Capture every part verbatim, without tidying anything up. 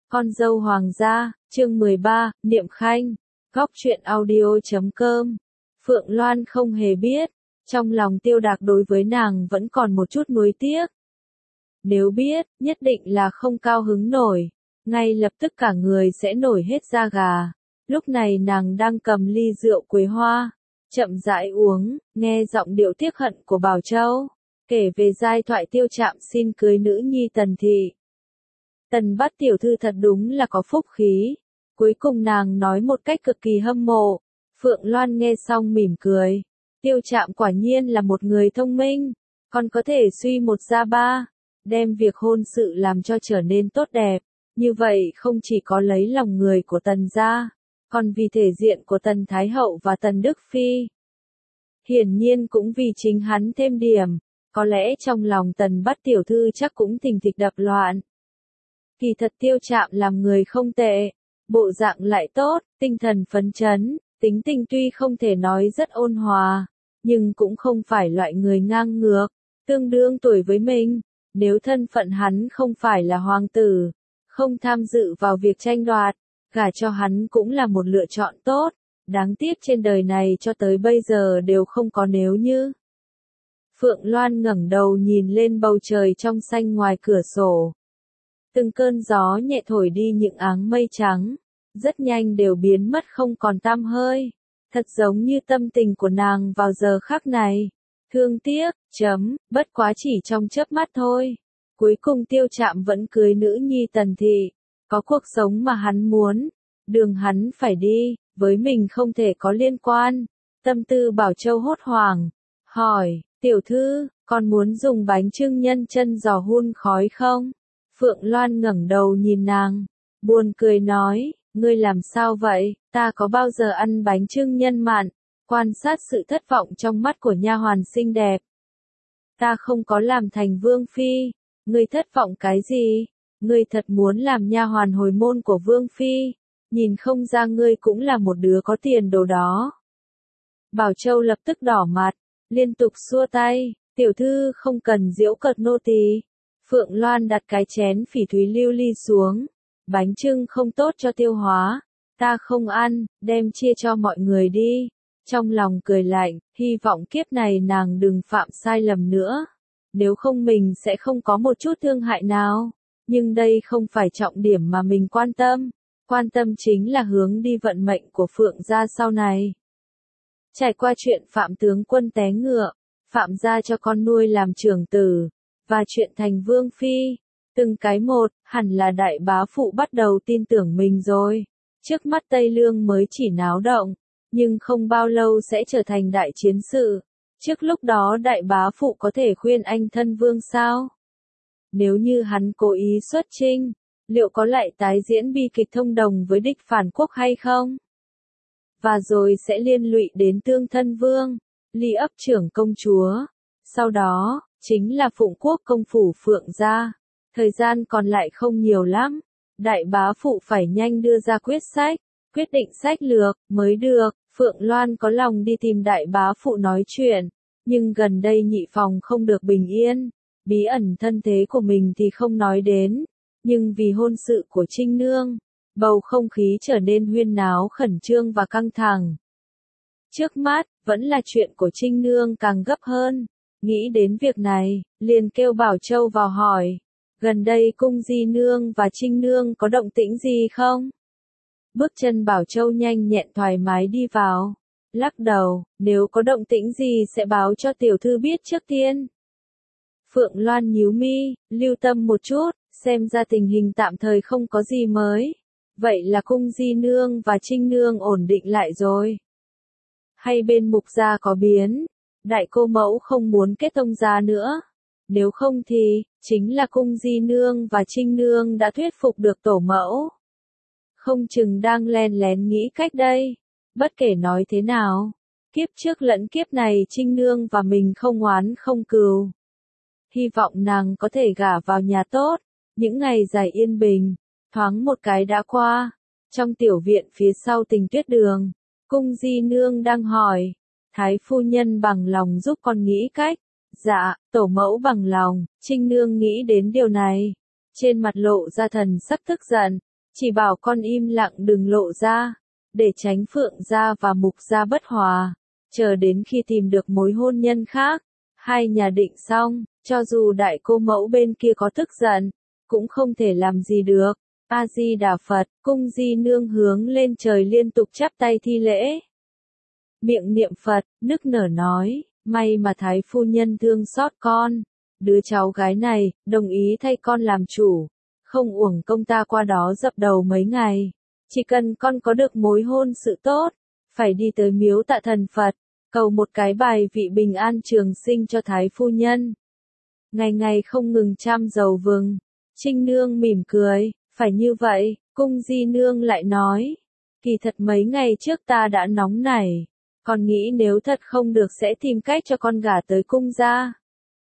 Con dâu hoàng gia, chương mười ba, Niệm Khanh, góc truyện audio chấm com. Phượng Loan không hề biết, trong lòng Tiêu Đạc đối với nàng vẫn còn một chút nuối tiếc. Nếu biết, nhất định là không cao hứng nổi, ngay lập tức cả người sẽ nổi hết da gà. Lúc này nàng đang cầm ly rượu quế hoa, chậm rãi uống, nghe giọng điệu tiếc hận của Bảo Châu, kể về giai thoại Tiêu Trạm xin cưới nữ nhi Tần thị. Tần Bát tiểu thư thật đúng là có phúc khí. Cuối cùng nàng nói một cách cực kỳ hâm mộ. Phượng Loan nghe xong mỉm cười. Tiêu Trạm quả nhiên là một người thông minh, còn có thể suy một ra ba, đem việc hôn sự làm cho trở nên tốt đẹp. Như vậy không chỉ có lấy lòng người của Tần gia, còn vì thể diện của Tần Thái Hậu và Tần Đức Phi. Hiển nhiên cũng vì chính hắn thêm điểm, có lẽ trong lòng Tần Bát tiểu thư chắc cũng thình thịch đập loạn. Kỳ thật Tiêu Trạm làm người không tệ, bộ dạng lại tốt, tinh thần phấn chấn, tính tình tuy không thể nói rất ôn hòa, nhưng cũng không phải loại người ngang ngược, tương đương tuổi với mình. Nếu thân phận hắn không phải là hoàng tử, không tham dự vào việc tranh đoạt, gả cho hắn cũng là một lựa chọn tốt. Đáng tiếc trên đời này cho tới bây giờ đều không có nếu như. Phượng Loan ngẩng đầu nhìn lên bầu trời trong xanh ngoài cửa sổ. Từng cơn gió nhẹ thổi đi những áng mây trắng, rất nhanh đều biến mất không còn tăm hơi. Thật giống như tâm tình của nàng vào giờ khắc này. Thương tiếc, chấm, bất quá chỉ trong chớp mắt thôi. Cuối cùng Tiêu Trạm vẫn cưới nữ nhi Tần thị, có cuộc sống mà hắn muốn, đường hắn phải đi, với mình không thể có liên quan. Tâm tư Bảo Châu hốt hoảng, hỏi, tiểu thư, con muốn dùng bánh chưng nhân chân giò hun khói không? Phượng Loan ngẩng đầu nhìn nàng, buồn cười nói, ngươi làm sao vậy, ta có bao giờ ăn bánh chưng nhân mặn? Quan sát sự thất vọng trong mắt của nha hoàn xinh đẹp. Ta không có làm thành vương phi, ngươi thất vọng cái gì? Ngươi thật muốn làm nha hoàn hồi môn của vương phi, nhìn không ra ngươi cũng là một đứa có tiền đồ đó. Bảo Châu lập tức đỏ mặt, liên tục xua tay, tiểu thư không cần giễu cợt nô tỳ. Phượng Loan đặt cái chén phỉ thúy lưu ly xuống, bánh chưng không tốt cho tiêu hóa, ta không ăn, đem chia cho mọi người đi. Trong lòng cười lạnh, hy vọng kiếp này nàng đừng phạm sai lầm nữa, nếu không mình sẽ không có một chút thương hại nào. Nhưng đây không phải trọng điểm mà mình quan tâm, quan tâm chính là hướng đi vận mệnh của Phượng gia sau này. Trải qua chuyện Phạm tướng quân té ngựa, Phạm gia cho con nuôi làm trưởng tử, và chuyện thành vương phi, từng cái một, hẳn là đại bá phụ bắt đầu tin tưởng mình rồi. Trước mắt Tây Lương mới chỉ náo động, nhưng không bao lâu sẽ trở thành đại chiến sự. Trước lúc đó đại bá phụ có thể khuyên anh thân vương sao? Nếu như hắn cố ý xuất chinh, liệu có lại tái diễn bi kịch thông đồng với địch phản quốc hay không? Và rồi sẽ liên lụy đến tương thân vương, ly ấp trưởng công chúa. Sau đó, chính là phụng quốc công phủ Phượng gia. Thời gian còn lại không nhiều lắm. Đại bá phụ phải nhanh đưa ra quyết sách, quyết định sách lược, mới được. Phượng Loan có lòng đi tìm đại bá phụ nói chuyện, nhưng gần đây nhị phòng không được bình yên. Bí ẩn thân thế của mình thì không nói đến, nhưng vì hôn sự của Trinh Nương, bầu không khí trở nên huyên náo khẩn trương và căng thẳng. Trước mắt, vẫn là chuyện của Trinh Nương càng gấp hơn. Nghĩ đến việc này, liền kêu Bảo Châu vào hỏi, gần đây cung Di Nương và Trinh Nương có động tĩnh gì không? Bước chân Bảo Châu nhanh nhẹn thoải mái đi vào, lắc đầu, nếu có động tĩnh gì sẽ báo cho tiểu thư biết trước tiên. Phượng Loan nhíu mi, lưu tâm một chút, xem ra tình hình tạm thời không có gì mới. Vậy là cung Di Nương và Trinh Nương ổn định lại rồi. Hay bên Mục gia có biến, đại cô mẫu không muốn kết thông gia nữa. Nếu không thì, chính là cung Di Nương và Trinh Nương đã thuyết phục được tổ mẫu. Không chừng đang len lén nghĩ cách đây. Bất kể nói thế nào, kiếp trước lẫn kiếp này Trinh Nương và mình không oán không cừu. Hy vọng nàng có thể gả vào nhà tốt. Những ngày dài yên bình, thoáng một cái đã qua. Trong tiểu viện phía sau Tình Tuyết đường, cung Di Nương đang hỏi, Thái phu nhân bằng lòng giúp con nghĩ cách. Dạ, tổ mẫu bằng lòng. Trinh Nương nghĩ đến điều này, trên mặt lộ ra thần sắc tức giận. Chỉ bảo con im lặng đừng lộ ra, để tránh Phượng gia và Mục gia bất hòa, chờ đến khi tìm được mối hôn nhân khác. Hai nhà định xong, cho dù đại cô mẫu bên kia có tức giận, cũng không thể làm gì được. A-di-đà Phật, cung di nương hướng lên trời liên tục chắp tay thi lễ. Miệng niệm Phật, nức nở nói, may mà thái phu nhân thương xót con. Đứa cháu gái này, đồng ý thay con làm chủ. Không uổng công ta qua đó dập đầu mấy ngày. Chỉ cần con có được mối hôn sự tốt, phải đi tới miếu tạ thần Phật, cầu một cái bài vị bình an trường sinh cho thái phu nhân. Ngày ngày không ngừng chăm dầu vừng. Trinh nương mỉm cười, phải như vậy, cung di nương lại nói. Kỳ thật mấy ngày trước ta đã nóng nảy, còn nghĩ nếu thật không được sẽ tìm cách cho con gả tới cung gia.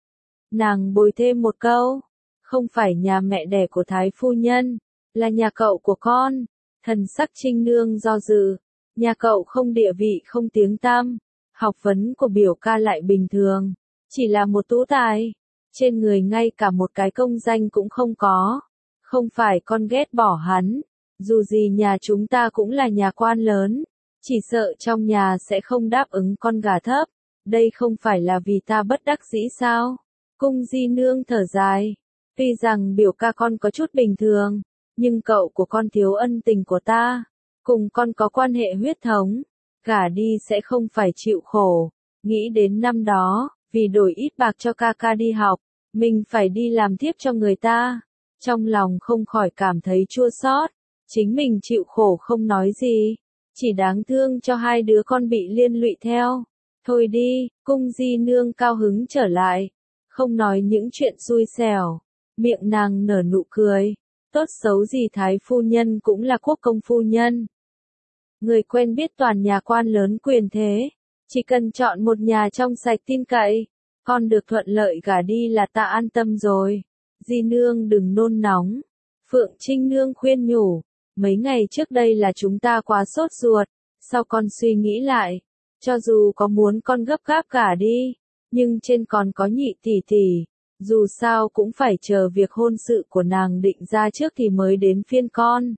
Nàng bồi thêm một câu, không phải nhà mẹ đẻ của thái phu nhân, là nhà cậu của con. Thần sắc Trinh nương do dự, nhà cậu không địa vị không tiếng tăm, học vấn của biểu ca lại bình thường, chỉ là một tú tài, trên người ngay cả một cái công danh cũng không có. Không phải con ghét bỏ hắn, dù gì nhà chúng ta cũng là nhà quan lớn, chỉ sợ trong nhà sẽ không đáp ứng con gà thấp, đây không phải là vì ta bất đắc dĩ sao? Cung di nương thở dài, tuy rằng biểu ca con có chút bình thường, nhưng cậu của con thiếu ân tình của ta, cùng con có quan hệ huyết thống, gả đi sẽ không phải chịu khổ. Nghĩ đến năm đó, vì đổi ít bạc cho ca ca đi học, mình phải đi làm thiếp cho người ta. Trong lòng không khỏi cảm thấy chua xót, chính mình chịu khổ không nói gì, chỉ đáng thương cho hai đứa con bị liên lụy theo. Thôi đi, cung di nương cao hứng trở lại, không nói những chuyện xui xẻo, miệng nàng nở nụ cười, tốt xấu gì thái phu nhân cũng là quốc công phu nhân. Người quen biết toàn nhà quan lớn quyền thế, chỉ cần chọn một nhà trong sạch tin cậy, con được thuận lợi gả đi là ta an tâm rồi. Di nương đừng nôn nóng. Phượng Trinh nương khuyên nhủ, mấy ngày trước đây là chúng ta quá sốt ruột, sao con suy nghĩ lại, cho dù có muốn con gấp gáp cả đi, nhưng trên còn có nhị tỷ tỷ, dù sao cũng phải chờ việc hôn sự của nàng định ra trước thì mới đến phiên con.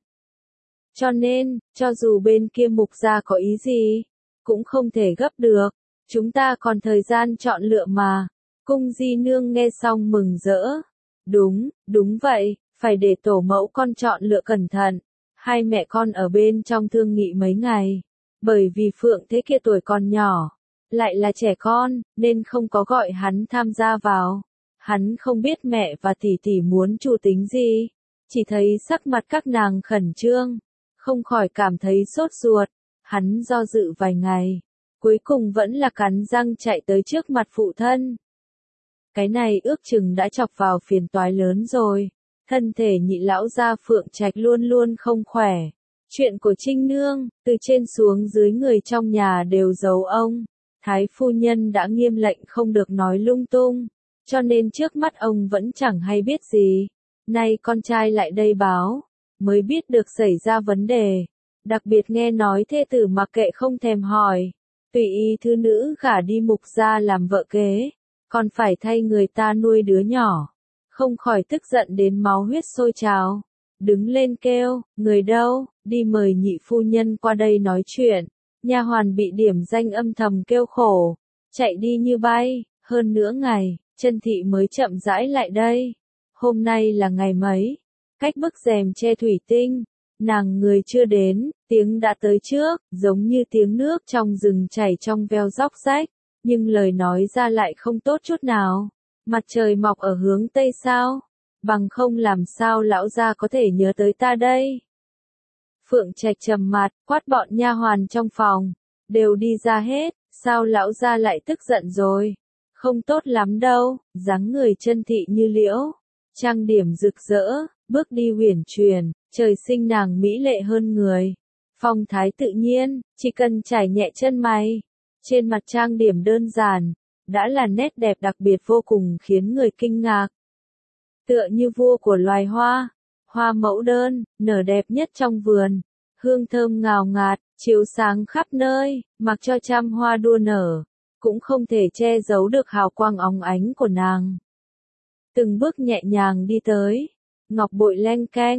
Cho nên, cho dù bên kia Mục gia có ý gì, cũng không thể gấp được, chúng ta còn thời gian chọn lựa mà. Cung di nương nghe xong mừng rỡ. Đúng, đúng vậy, phải để tổ mẫu con chọn lựa cẩn thận. Hai mẹ con ở bên trong thương nghị mấy ngày, bởi vì Phượng Thế kia tuổi còn nhỏ, lại là trẻ con, nên không có gọi hắn tham gia vào. Hắn không biết mẹ và tỷ tỷ muốn chủ tính gì, chỉ thấy sắc mặt các nàng khẩn trương, không khỏi cảm thấy sốt ruột. Hắn do dự vài ngày, cuối cùng vẫn là cắn răng chạy tới trước mặt phụ thân. Cái này ước chừng đã chọc vào phiền toái lớn rồi. Thân thể nhị lão gia Phượng Trạch luôn luôn không khỏe. Chuyện của Trinh Nương, từ trên xuống dưới người trong nhà đều giấu ông. Thái phu nhân đã nghiêm lệnh không được nói lung tung, cho nên trước mắt ông vẫn chẳng hay biết gì. Nay con trai lại đây báo, mới biết được xảy ra vấn đề. Đặc biệt nghe nói thê tử mặc kệ không thèm hỏi, tùy ý thứ nữ gả đi Mục gia làm vợ kế, còn phải thay người ta nuôi đứa nhỏ. Không khỏi tức giận đến máu huyết sôi trào, đứng lên kêu, người đâu, đi mời nhị phu nhân qua đây nói chuyện. Nha hoàn bị điểm danh âm thầm kêu khổ, chạy đi như bay, hơn nửa ngày, chân thị mới chậm rãi lại đây. Hôm nay là ngày mấy? Cách bức rèm che thủy tinh, nàng người chưa đến, tiếng đã tới trước, giống như tiếng nước trong rừng chảy trong veo róc rách, nhưng lời nói ra lại không tốt chút nào. Mặt trời mọc ở hướng tây sao? Bằng không làm sao lão gia có thể nhớ tới ta đây? Phượng Trạch trầm mặt, quát bọn nha hoàn trong phòng, đều đi ra hết, sao lão gia lại tức giận rồi? Không tốt lắm đâu, dáng người chân thị như liễu, trang điểm rực rỡ, bước đi huyền truyền, trời sinh nàng mỹ lệ hơn người. Phong thái tự nhiên, chỉ cần trải nhẹ chân mày, trên mặt trang điểm đơn giản, đã là nét đẹp đặc biệt vô cùng khiến người kinh ngạc. Tựa như vua của loài hoa, hoa mẫu đơn, nở đẹp nhất trong vườn, hương thơm ngào ngạt, chiếu sáng khắp nơi, mặc cho trăm hoa đua nở, cũng không thể che giấu được hào quang óng ánh của nàng. Từng bước nhẹ nhàng đi tới, ngọc bội leng keng,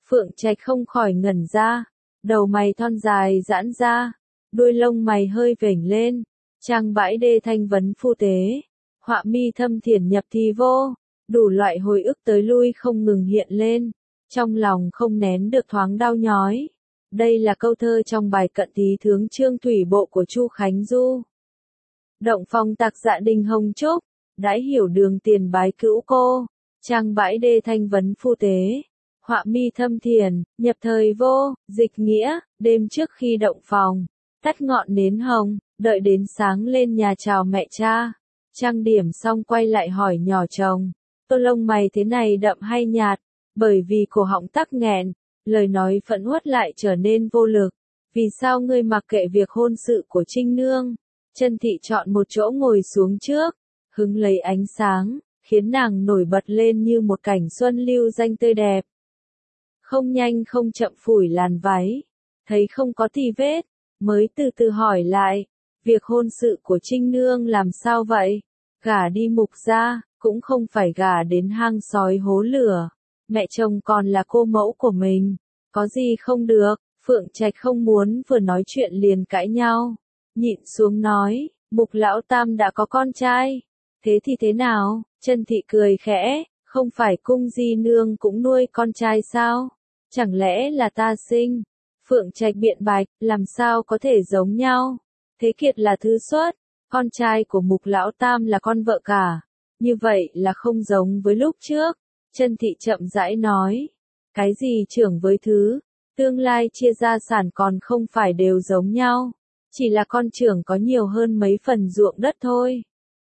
Phượng Trạch không khỏi ngẩn ra, đầu mày thon dài giãn ra, đuôi lông mày hơi vểnh lên, trang bãi đê thanh vấn phu tế, họa mi thâm thiền nhập thì vô, đủ loại hồi ức tới lui không ngừng hiện lên, trong lòng không nén được thoáng đau nhói. Đây là câu thơ trong bài cận tí thướng chương thủy bộ của Chu Khánh Du. Động phòng tạc dạ đình hồng trúc, đãi hiểu đường tiền bái cữu cô, trang bãi đê thanh vấn phu tế, họa mi thâm thiền, nhập thời vô, dịch nghĩa, đêm trước khi động phòng, tắt ngọn nến hồng, đợi đến sáng lên nhà chào mẹ cha, trang điểm xong quay lại hỏi nhỏ chồng, tô lông mày thế này đậm hay nhạt, bởi vì cổ họng tắc nghẹn, lời nói phẫn uất lại trở nên vô lực, vì sao ngươi mặc kệ việc hôn sự của Trinh Nương? Chân Thị chọn một chỗ ngồi xuống trước, hứng lấy ánh sáng, khiến nàng nổi bật lên như một cảnh xuân lưu danh tươi đẹp. Không nhanh không chậm phủi làn váy, thấy không có tì vết, mới từ từ hỏi lại, việc hôn sự của Trinh Nương làm sao vậy? Gả đi Mục gia, cũng không phải gả đến hang sói hố lửa, mẹ chồng còn là cô mẫu của mình, có gì không được? Phượng Trạch không muốn vừa nói chuyện liền cãi nhau, nhịn xuống nói, Mục lão tam đã có con trai, thế thì thế nào? Chân Thị cười khẽ, không phải cung di nương cũng nuôi con trai sao? Chẳng lẽ là ta sinh? Phượng Trạch biện bạch, làm sao có thể giống nhau? Thế Kiệt là thứ xuất, con trai của Mục lão tam là con vợ cả, như vậy là không giống với lúc trước. Chân Thị chậm rãi nói, cái gì trưởng với thứ, tương lai chia gia sản còn không phải đều giống nhau, chỉ là con trưởng có nhiều hơn mấy phần ruộng đất thôi.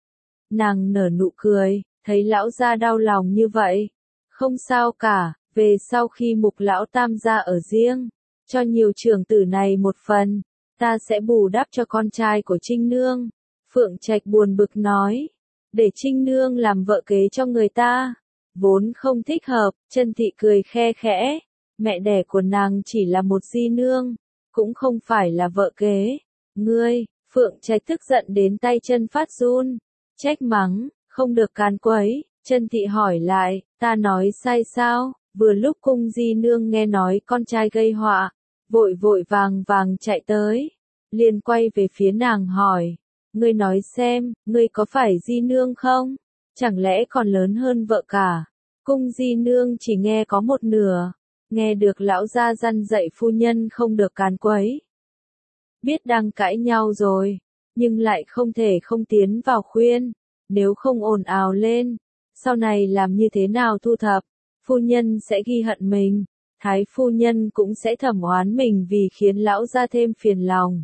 Nàng nở nụ cười, thấy lão gia đau lòng như vậy, không sao cả, về sau khi Mục lão tam gia ở riêng, cho nhiều trưởng tử này một phần, ta sẽ bù đắp cho con trai của Trinh Nương. Phượng Trạch buồn bực nói, để Trinh Nương làm vợ kế cho người ta, vốn không thích hợp. Chân Thị cười khe khẽ, mẹ đẻ của nàng chỉ là một di nương, cũng không phải là vợ kế. Ngươi, Phượng Trạch tức giận đến tay chân phát run, trách mắng, không được càn quấy. Chân Thị hỏi lại, ta nói sai sao? Vừa lúc cung di nương nghe nói con trai gây họa, vội vội vàng vàng chạy tới, liền quay về phía nàng hỏi, ngươi nói xem, ngươi có phải di nương không? Chẳng lẽ còn lớn hơn vợ cả? Cung di nương chỉ nghe có một nửa, nghe được lão gia răn dạy phu nhân không được càn quấy. Biết đang cãi nhau rồi, nhưng lại không thể không tiến vào khuyên, nếu không ồn ào lên, sau này làm như thế nào thu thập, phu nhân sẽ ghi hận mình, thái phu nhân cũng sẽ thẩm oán mình vì khiến lão gia thêm phiền lòng.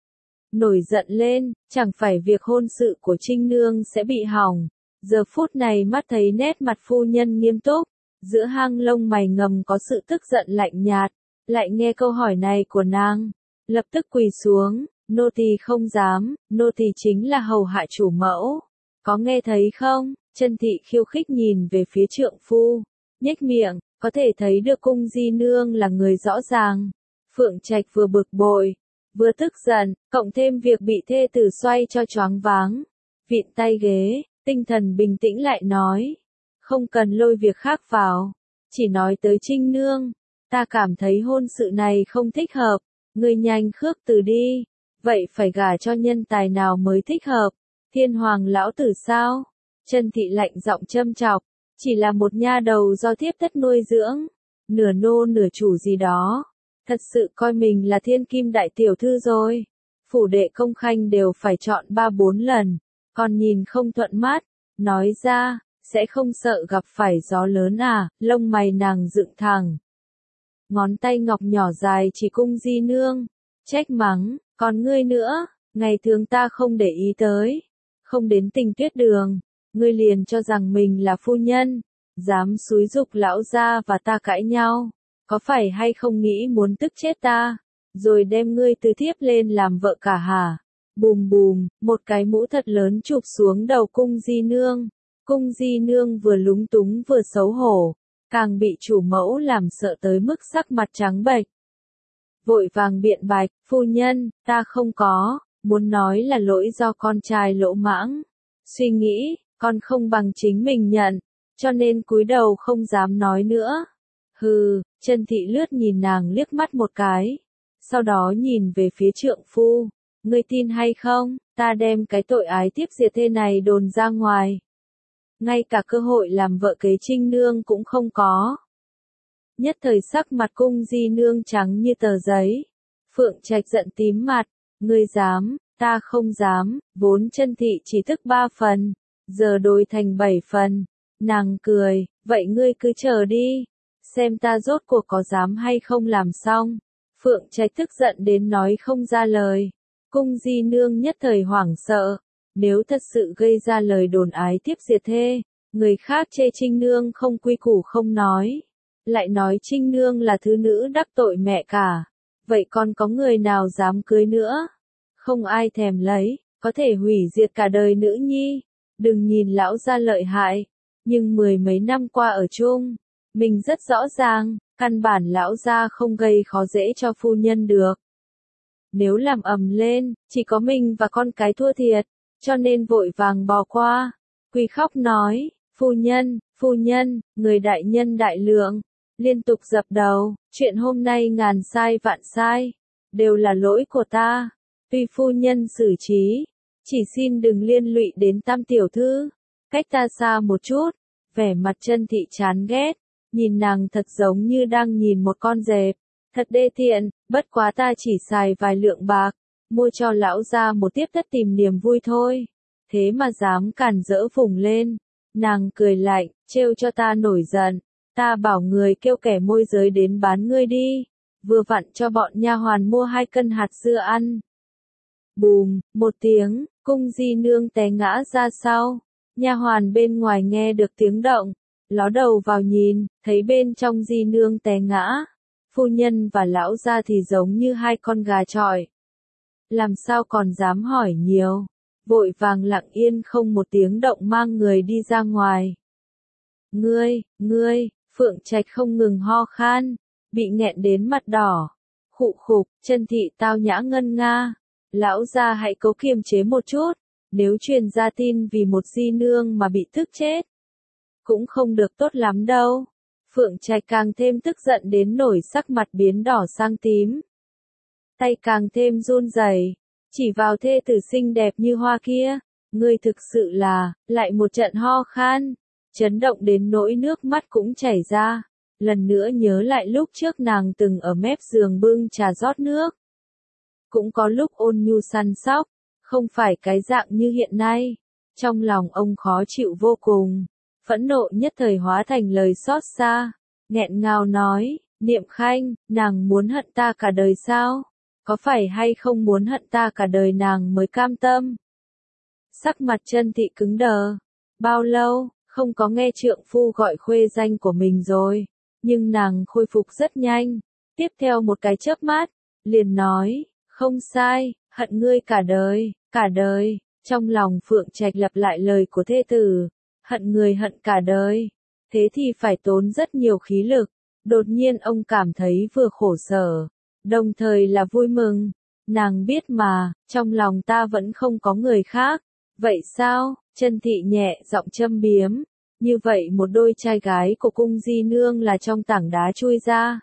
Nổi giận lên, chẳng phải việc hôn sự của Trinh Nương sẽ bị hỏng. Giờ phút này mắt thấy nét mặt phu nhân nghiêm túc, giữa hang lông mày ngầm có sự tức giận lạnh nhạt, lại nghe câu hỏi này của nàng, lập tức quỳ xuống, nô tỳ không dám, nô tỳ chính là hầu hạ chủ mẫu, có nghe thấy không? Chân Thị khiêu khích nhìn về phía trượng phu, nhếch miệng, có thể thấy được cung di nương là người rõ ràng. Phượng Trạch vừa bực bội, vừa tức giận, cộng thêm việc bị thê tử xoay cho choáng váng, vịn tay ghế, tinh thần bình tĩnh lại nói, không cần lôi việc khác vào, chỉ nói tới Trinh Nương, ta cảm thấy hôn sự này không thích hợp, ngươi nhanh khước từ đi, vậy phải gả cho nhân tài nào mới thích hợp, Thiên Hoàng lão tử sao? Chân Thị lạnh giọng châm chọc, chỉ là một nha đầu do thiếp thất nuôi dưỡng, nửa nô nửa chủ gì đó, thật sự coi mình là thiên kim đại tiểu thư rồi, phủ đệ công khanh đều phải chọn ba bốn lần, còn nhìn không thuận mắt, nói ra, sẽ không sợ gặp phải gió lớn à? Lông mày nàng dựng thẳng, ngón tay ngọc nhỏ dài chỉ cung di nương, trách mắng, còn ngươi nữa, ngày thường ta không để ý tới, không đến Tình Tuyết đường, ngươi liền cho rằng mình là phu nhân, dám xúi giục lão gia và ta cãi nhau, có phải hay không nghĩ muốn tức chết ta, rồi đem ngươi từ thiếp lên làm vợ cả hả? Bùm bùm, một cái mũ thật lớn chụp xuống đầu cung di nương, cung di nương vừa lúng túng vừa xấu hổ, càng bị chủ mẫu làm sợ tới mức sắc mặt trắng bệch. Vội vàng biện bạch, phu nhân, ta không có, muốn nói là lỗi do con trai lỗ mãng, suy nghĩ, con không bằng chính mình nhận, cho nên cúi đầu không dám nói nữa. Hừ, Chân Thị lướt nhìn nàng liếc mắt một cái, sau đó nhìn về phía trượng phu, ngươi tin hay không, ta đem cái tội ái tiếp diệt thê này đồn ra ngoài. Ngay cả cơ hội làm vợ kế Trinh Nương cũng không có. Nhất thời sắc mặt Cung Di Nương trắng như tờ giấy. Phượng Trạch giận tím mặt, ngươi dám, ta không dám, vốn Chân Thị chỉ thức ba phần, giờ đổi thành bảy phần. Nàng cười, vậy ngươi cứ chờ đi, xem ta rốt cuộc có dám hay không làm xong. Phượng Trạch tức giận đến nói không ra lời. Cung Di Nương nhất thời hoảng sợ, nếu thật sự gây ra lời đồn ái tiếp diệt thê, người khác chê Trinh Nương không quy củ không nói, lại nói Trinh Nương là thứ nữ đắc tội mẹ cả, vậy còn có người nào dám cưới nữa? Không ai thèm lấy, có thể hủy diệt cả đời nữ nhi. Đừng nhìn lão gia lợi hại, nhưng mười mấy năm qua ở chung, mình rất rõ ràng, căn bản lão gia không gây khó dễ cho phu nhân được. Nếu làm ầm lên, chỉ có mình và con cái thua thiệt, cho nên vội vàng bỏ qua. Quỳ khóc nói, phu nhân, phu nhân, người đại nhân đại lượng, liên tục dập đầu, chuyện hôm nay ngàn sai vạn sai, đều là lỗi của ta, tuy phu nhân xử trí, chỉ xin đừng liên lụy đến Tam tiểu thư, cách ta xa một chút. Vẻ mặt Chân Thị chán ghét, nhìn nàng thật giống như đang nhìn một con dẹp, thật đê tiện, bất quá ta chỉ xài vài lượng bạc, mua cho lão gia một tiếp tất tìm niềm vui thôi, thế mà dám cản rỡ vùng lên. Nàng cười lạnh, trêu cho ta nổi giận, ta bảo người kêu kẻ môi giới đến bán ngươi đi, vừa vặn cho bọn nha hoàn mua hai cân hạt dưa ăn. Bùm, một tiếng, Cung Di Nương té ngã ra sau, nha hoàn bên ngoài nghe được tiếng động, ló đầu vào nhìn, thấy bên trong Di Nương té ngã, phu nhân và lão gia thì giống như hai con gà chọi. Làm sao còn dám hỏi nhiều, vội vàng lặng yên không một tiếng động mang người đi ra ngoài. Ngươi, ngươi, Phượng Trạch không ngừng ho khan, bị nghẹn đến mặt đỏ, khụ khục, Chân Thị tao nhã ngân nga, lão gia hãy cố kiềm chế một chút, nếu truyền ra tin vì một Di Nương mà bị tức chết, cũng không được tốt lắm đâu. Phượng Trạch càng thêm tức giận đến nổi sắc mặt biến đỏ sang tím. Tay càng thêm run rẩy, chỉ vào thê tử xinh đẹp như hoa kia, ngươi thực sự là, lại một trận ho khan, chấn động đến nỗi nước mắt cũng chảy ra, lần nữa nhớ lại lúc trước nàng từng ở mép giường bưng trà rót nước. Cũng có lúc ôn nhu săn sóc, không phải cái dạng như hiện nay, trong lòng ông khó chịu vô cùng. Phẫn nộ nhất thời hóa thành lời xót xa, nghẹn ngào nói, Niệm Khanh, nàng muốn hận ta cả đời sao? Có phải hay không muốn hận ta cả đời nàng mới cam tâm? Sắc mặt Chân Thị cứng đờ, bao lâu, không có nghe trượng phu gọi khuê danh của mình rồi, nhưng nàng khôi phục rất nhanh, tiếp theo một cái chớp mắt, liền nói, không sai, hận ngươi cả đời, cả đời, trong lòng Phượng Trạch lặp lại lời của thê tử. Hận người hận cả đời, thế thì phải tốn rất nhiều khí lực. Đột nhiên ông cảm thấy vừa khổ sở, đồng thời là vui mừng. Nàng biết mà, trong lòng ta vẫn không có người khác. Vậy sao? Chân Thị nhẹ giọng châm biếm. Như vậy một đôi trai gái của Cung Di Nương là trong tảng đá chui ra.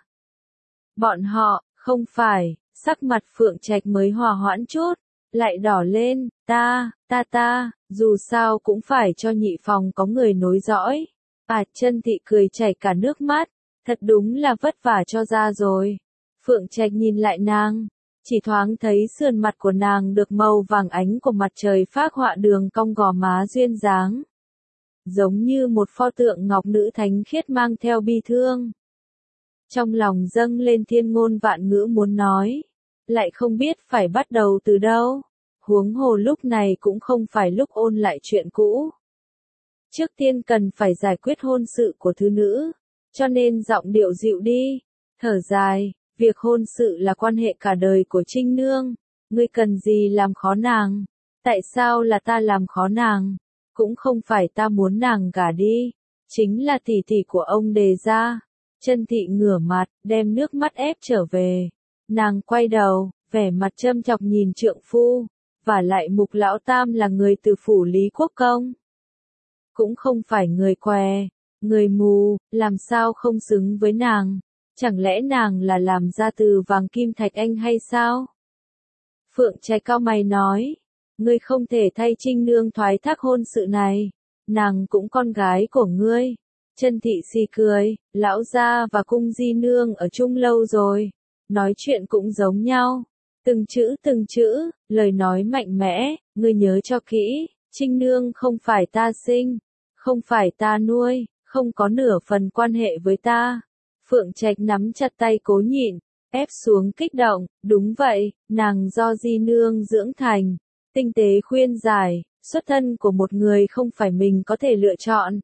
Bọn họ, không phải, sắc mặt Phượng Trạch mới hòa hoãn chút, lại đỏ lên, ta, ta ta, dù sao cũng phải cho nhị phòng có người nối dõi. À, Chân Thị cười chảy cả nước mắt, thật đúng là vất vả cho ra rồi. Phượng Trạch nhìn lại nàng, chỉ thoáng thấy sườn mặt của nàng được màu vàng ánh của mặt trời phác họa đường cong gò má duyên dáng. Giống như một pho tượng ngọc nữ thánh khiết mang theo bi thương. Trong lòng dâng lên thiên ngôn vạn ngữ muốn nói, lại không biết phải bắt đầu từ đâu. Huống hồ lúc này cũng không phải lúc ôn lại chuyện cũ. Trước tiên cần phải giải quyết hôn sự của thứ nữ, cho nên giọng điệu dịu đi, thở dài, việc hôn sự là quan hệ cả đời của Trinh Nương, ngươi cần gì làm khó nàng, tại sao là ta làm khó nàng, cũng không phải ta muốn nàng gả đi, chính là tỷ tỷ của ông đề ra. Chân Thị ngửa mặt, đem nước mắt ép trở về, nàng quay đầu, vẻ mặt châm chọc nhìn trượng phu. Và lại Mục Lão Tam là người từ phủ Lý Quốc Công, cũng không phải người què, người mù, làm sao không xứng với nàng. Chẳng lẽ nàng là làm ra từ vàng kim thạch anh hay sao? Phượng Trạch cau mày nói, ngươi không thể thay Trinh Nương thoái thác hôn sự này, nàng cũng con gái của ngươi. Chân Thị xì cười, lão gia và Cung Di Nương ở chung lâu rồi, nói chuyện cũng giống nhau. Từng chữ từng chữ, lời nói mạnh mẽ, ngươi nhớ cho kỹ, Trinh Nương không phải ta sinh, không phải ta nuôi, không có nửa phần quan hệ với ta. Phượng Trạch nắm chặt tay Cố Nhịn, ép xuống kích động, đúng vậy, nàng do Di Nương dưỡng thành, tinh tế khuyên giải, xuất thân của một người không phải mình có thể lựa chọn.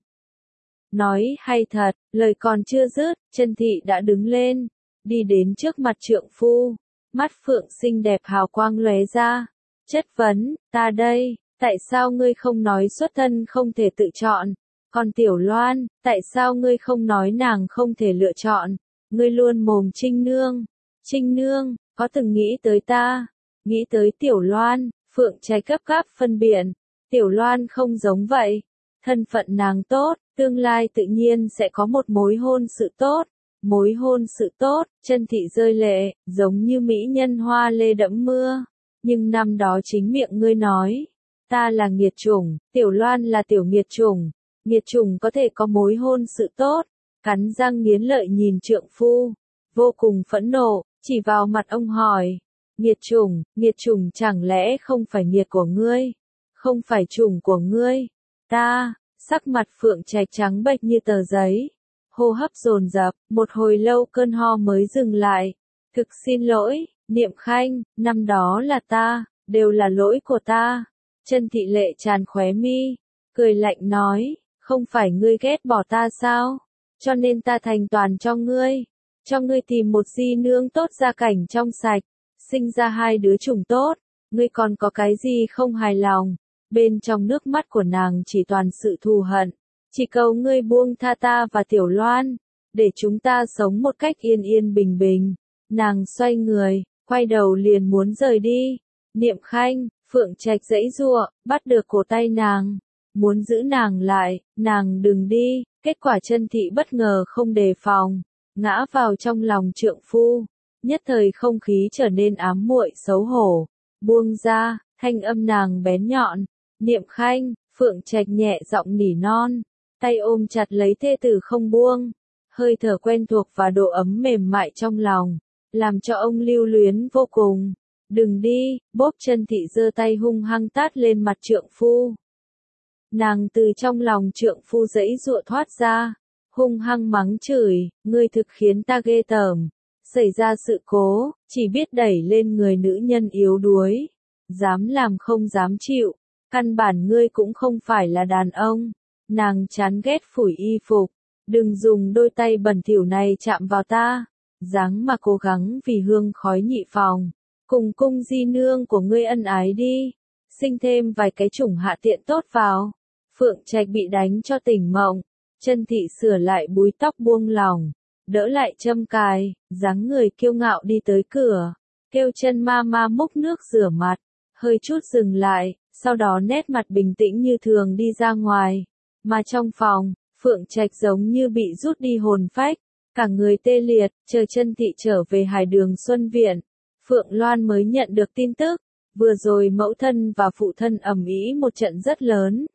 Nói hay thật, lời còn chưa dứt, Chân Thị đã đứng lên, đi đến trước mặt trượng phu, mắt Phượng xinh đẹp hào quang lóe ra, chất vấn, ta đây, tại sao ngươi không nói xuất thân không thể tự chọn? Còn Tiểu Loan, tại sao ngươi không nói nàng không thể lựa chọn? Ngươi luôn mồm Trinh Nương. Trinh Nương, có từng nghĩ tới ta? Nghĩ tới Tiểu Loan, Phượng Trạch cấp gáp phân biện. Tiểu Loan không giống vậy. Thân phận nàng tốt, tương lai tự nhiên sẽ có một mối hôn sự tốt. Mối hôn sự tốt, Chân Thị rơi lệ, giống như mỹ nhân hoa lê đẫm mưa. Nhưng năm đó chính miệng ngươi nói, ta là nghiệt chủng, Tiểu Loan là tiểu nghiệt chủng. Nghiệt chủng có thể có mối hôn sự tốt, cắn răng nghiến lợi nhìn trượng phu, vô cùng phẫn nộ, chỉ vào mặt ông hỏi, nghiệt chủng, nghiệt chủng chẳng lẽ không phải nghiệt của ngươi, không phải chủng của ngươi, ta, sắc mặt Phượng Trạch trắng bệch như tờ giấy, hô hấp dồn dập, một hồi lâu cơn ho mới dừng lại, thực xin lỗi, Niệm Khanh, năm đó là ta, đều là lỗi của ta. Chân Thị lệ tràn khóe mi, cười lạnh nói, không phải ngươi ghét bỏ ta sao, cho nên ta thành toàn cho ngươi, cho ngươi tìm một Di Nương tốt gia cảnh trong sạch, sinh ra hai đứa chủng tốt, ngươi còn có cái gì không hài lòng, bên trong nước mắt của nàng chỉ toàn sự thù hận, chỉ cầu ngươi buông tha ta và Tiểu Loan, để chúng ta sống một cách yên yên bình bình. Nàng xoay người, quay đầu liền muốn rời đi, Niệm Khanh, Phượng Trạch giãy giụa, bắt được cổ tay nàng, muốn giữ nàng lại, nàng đừng đi, kết quả Chân Thị bất ngờ không đề phòng, ngã vào trong lòng trượng phu, nhất thời không khí trở nên ám muội xấu hổ, buông ra, thanh âm nàng bén nhọn, Niệm Khanh, Phượng Trạch nhẹ giọng nỉ non, tay ôm chặt lấy thê tử không buông, hơi thở quen thuộc và độ ấm mềm mại trong lòng, làm cho ông lưu luyến vô cùng. Đừng đi, bóp. Chân Thị giơ tay hung hăng tát lên mặt trượng phu. Nàng từ trong lòng trượng phu giãy giụa thoát ra, hung hăng mắng chửi, ngươi thực khiến ta ghê tởm. Xảy ra sự cố, chỉ biết đẩy lên người nữ nhân yếu đuối, dám làm không dám chịu, căn bản ngươi cũng không phải là đàn ông. Nàng chán ghét phủi y phục, đừng dùng đôi tay bẩn thỉu này chạm vào ta, dáng mà cố gắng vì hương khói nhị phòng, cùng Cung Di Nương của ngươi ân ái đi, sinh thêm vài cái chủng hạ tiện tốt vào. Phượng Trạch bị đánh cho tỉnh mộng, Chân Thị sửa lại búi tóc buông lỏng, đỡ lại châm cài, dáng người kiêu ngạo đi tới cửa, kêu Chân ma ma múc nước rửa mặt, hơi chút dừng lại, sau đó nét mặt bình tĩnh như thường đi ra ngoài, mà trong phòng, Phượng Trạch giống như bị rút đi hồn phách, cả người tê liệt, chờ Chân Thị trở về Hải Đường Xuân Viện, Phượng Loan mới nhận được tin tức, vừa rồi mẫu thân và phụ thân ầm ĩ một trận rất lớn.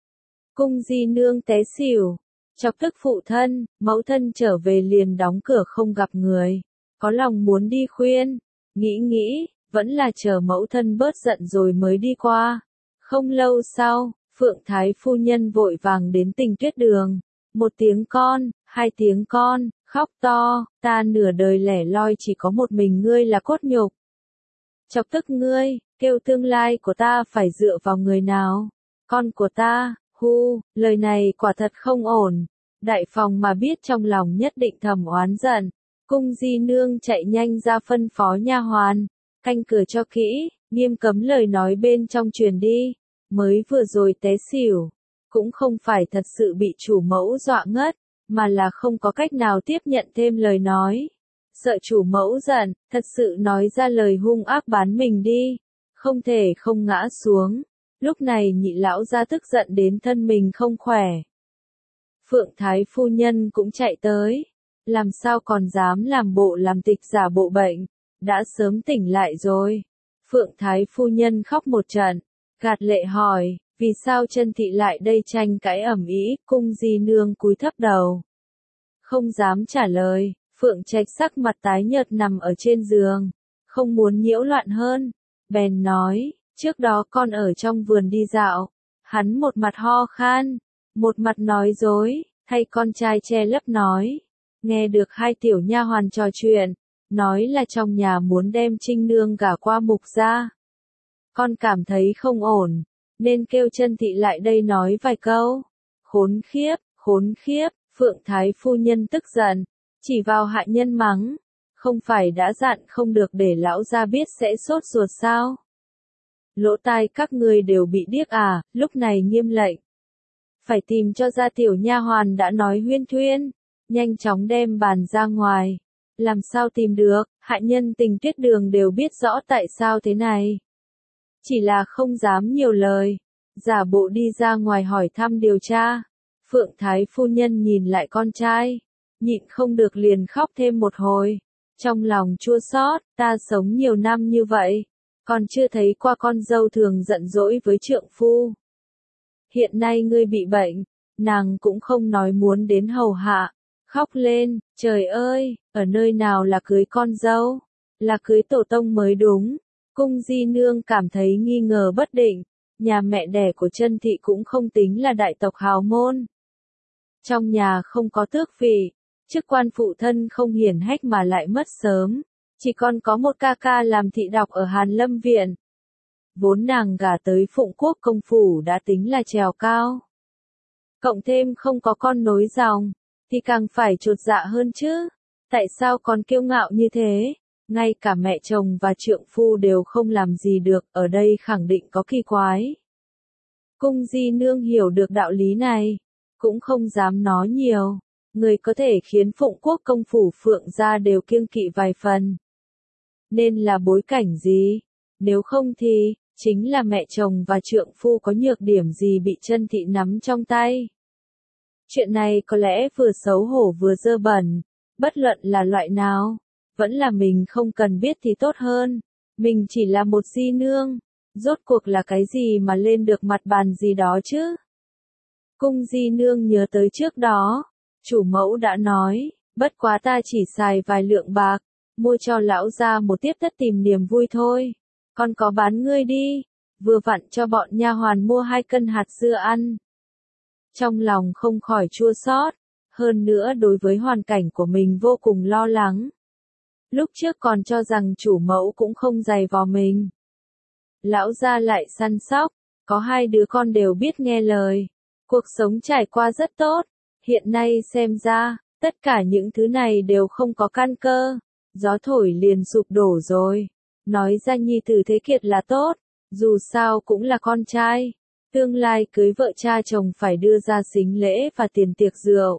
Cung Di Nương té xỉu, chọc tức phụ thân, mẫu thân trở về liền đóng cửa không gặp người, có lòng muốn đi khuyên, nghĩ nghĩ, vẫn là chờ mẫu thân bớt giận rồi mới đi qua. Không lâu sau, Phượng Thái phu nhân vội vàng đến Tình Tuyết Đường, một tiếng con, hai tiếng con, khóc to, ta nửa đời lẻ loi chỉ có một mình ngươi là cốt nhục. Chọc tức ngươi, kêu tương lai của ta phải dựa vào người nào? Con của ta, hu, lời này quả thật không ổn. Đại phòng mà biết trong lòng nhất định thầm oán giận. Cung Di Nương chạy nhanh ra phân phó nha hoàn, canh cửa cho kỹ, nghiêm cấm lời nói bên trong truyền đi. Mới vừa rồi té xỉu, cũng không phải thật sự bị chủ mẫu dọa ngất, mà là không có cách nào tiếp nhận thêm lời nói. Sợ chủ mẫu giận, thật sự nói ra lời hung ác bán mình đi, không thể không ngã xuống. Lúc này nhị lão gia tức giận đến thân mình không khỏe. Phượng Thái phu nhân cũng chạy tới, làm sao còn dám làm bộ làm tịch giả bộ bệnh, đã sớm tỉnh lại rồi. Phượng Thái phu nhân khóc một trận, gạt lệ hỏi, vì sao chân thị lại đây tranh cãi ầm ĩ, cung di nương cúi thấp đầu. Không dám trả lời, Phượng Trạch sắc mặt tái nhợt nằm ở trên giường, không muốn nhiễu loạn hơn, bèn nói, trước đó con ở trong vườn đi dạo, hắn một mặt ho khan, một mặt nói dối, thay con trai che lấp nói, nghe được hai tiểu nha hoàn trò chuyện, nói là trong nhà muốn đem Trinh nương gả qua Mục gia. Con cảm thấy không ổn, nên kêu chân thị lại đây nói vài câu. Khốn khiếp, khốn khiếp, Phượng Thái phu nhân tức giận, chỉ vào hạ nhân mắng, không phải đã dặn không được để lão gia biết sẽ sốt ruột sao? Lỗ tai các người đều bị điếc à, lúc này nghiêm lệnh. Phải tìm cho ra tiểu nha hoàn đã nói huyên thuyên, nhanh chóng đem bàn ra ngoài. Làm sao tìm được, hạ nhân Tình Tuyết Đường đều biết rõ tại sao thế này. Chỉ là không dám nhiều lời, giả bộ đi ra ngoài hỏi thăm điều tra. Phượng Thái phu nhân nhìn lại con trai, nhịn không được liền khóc thêm một hồi. Trong lòng chua xót, ta sống nhiều năm như vậy, còn chưa thấy qua con dâu thường giận dỗi với trượng phu. Hiện nay ngươi bị bệnh, nàng cũng không nói muốn đến hầu hạ. Khóc lên, trời ơi, ở nơi nào là cưới con dâu, là cưới tổ tông mới đúng. Cung di nương cảm thấy nghi ngờ bất định, nhà mẹ đẻ của chân thị cũng không tính là đại tộc hào môn. Trong nhà không có tước vị, chức quan phụ thân không hiển hách mà lại mất sớm, chỉ còn có một ca ca làm thị đọc ở Hàn Lâm Viện. Vốn nàng gả tới Phụng Quốc công phủ đã tính là trèo cao. Cộng thêm không có con nối dòng, thì càng phải chột dạ hơn chứ. Tại sao còn kiêu ngạo như thế? Ngay cả mẹ chồng và trượng phu đều không làm gì được, ở đây khẳng định có kỳ quái. Cung di nương hiểu được đạo lý này, cũng không dám nói nhiều. Người có thể khiến Phụng Quốc công phủ Phượng gia đều kiêng kỵ vài phần. Nên là bối cảnh gì? Nếu không thì, chính là mẹ chồng và trượng phu có nhược điểm gì bị chân thị nắm trong tay. Chuyện này có lẽ vừa xấu hổ vừa dơ bẩn, bất luận là loại nào, vẫn là mình không cần biết thì tốt hơn. Mình chỉ là một di nương, rốt cuộc là cái gì mà lên được mặt bàn gì đó chứ? Cung di nương nhớ tới trước đó, chủ mẫu đã nói, bất quá ta chỉ xài vài lượng bạc, mua cho lão gia một tiếp tất tìm niềm vui thôi. Con có bán ngươi đi, vừa vặn cho bọn nha hoàn mua hai cân hạt dưa ăn. Trong lòng không khỏi chua xót, hơn nữa đối với hoàn cảnh của mình vô cùng lo lắng. Lúc trước còn cho rằng chủ mẫu cũng không dày vò mình. Lão gia lại săn sóc, có hai đứa con đều biết nghe lời. Cuộc sống trải qua rất tốt, hiện nay xem ra, tất cả những thứ này đều không có căn cơ. Gió thổi liền sụp đổ rồi. Nói ra nhi tử thế kiệt là tốt, dù sao cũng là con trai. Tương lai cưới vợ cha chồng phải đưa ra sính lễ và tiền tiệc rượu.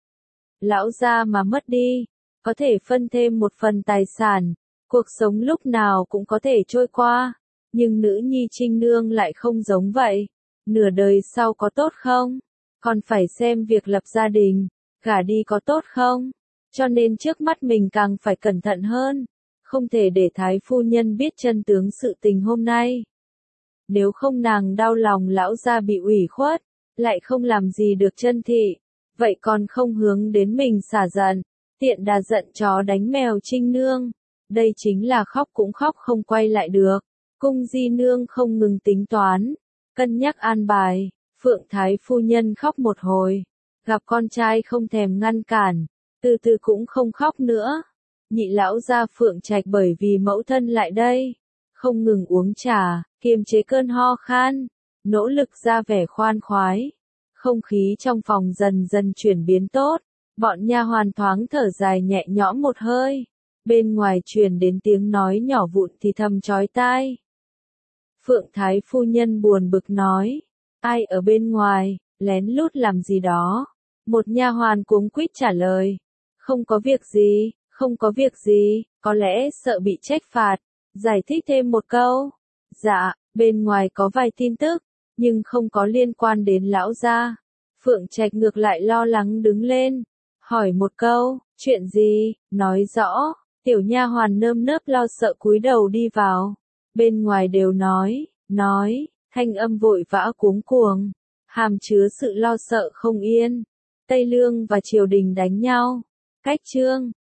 Lão gia mà mất đi, có thể phân thêm một phần tài sản, cuộc sống lúc nào cũng có thể trôi qua. Nhưng nữ nhi Trinh nương lại không giống vậy. Nửa đời sau có tốt không? Còn phải xem việc lập gia đình, gả đi có tốt không? Cho nên trước mắt mình càng phải cẩn thận hơn. Không thể để thái phu nhân biết chân tướng sự tình hôm nay. Nếu không nàng đau lòng lão gia bị ủy khuất, lại không làm gì được chân thị, vậy còn không hướng đến mình xả giận, tiện đà giận chó đánh mèo Trinh nương. Đây chính là khóc cũng khóc không quay lại được. Cung di nương không ngừng tính toán, cân nhắc an bài. Phượng Thái phu nhân khóc một hồi, gặp con trai không thèm ngăn cản, từ từ cũng không khóc nữa. Nhị lão gia Phượng Trạch bởi vì mẫu thân lại đây, không ngừng uống trà, kiềm chế cơn ho khan, nỗ lực ra vẻ khoan khoái. Không khí trong phòng dần dần chuyển biến tốt, bọn nha hoàn thoáng thở dài nhẹ nhõm một hơi. Bên ngoài truyền đến tiếng nói nhỏ vụn thì thầm chói tai. Phượng Thái phu nhân buồn bực nói, ai ở bên ngoài, lén lút làm gì đó? Một nha hoàn cuống quýt trả lời, không có việc gì, không có việc gì, có lẽ sợ bị trách phạt. Giải thích thêm một câu, dạ, bên ngoài có vài tin tức, nhưng không có liên quan đến lão gia. Phượng Trạch ngược lại lo lắng đứng lên, hỏi một câu, chuyện gì, nói rõ, tiểu nha hoàn nơm nớp lo sợ cúi đầu đi vào, bên ngoài đều nói, nói, thanh âm vội vã cuống cuồng, hàm chứa sự lo sợ không yên, Tây Lương và triều đình đánh nhau, cách chương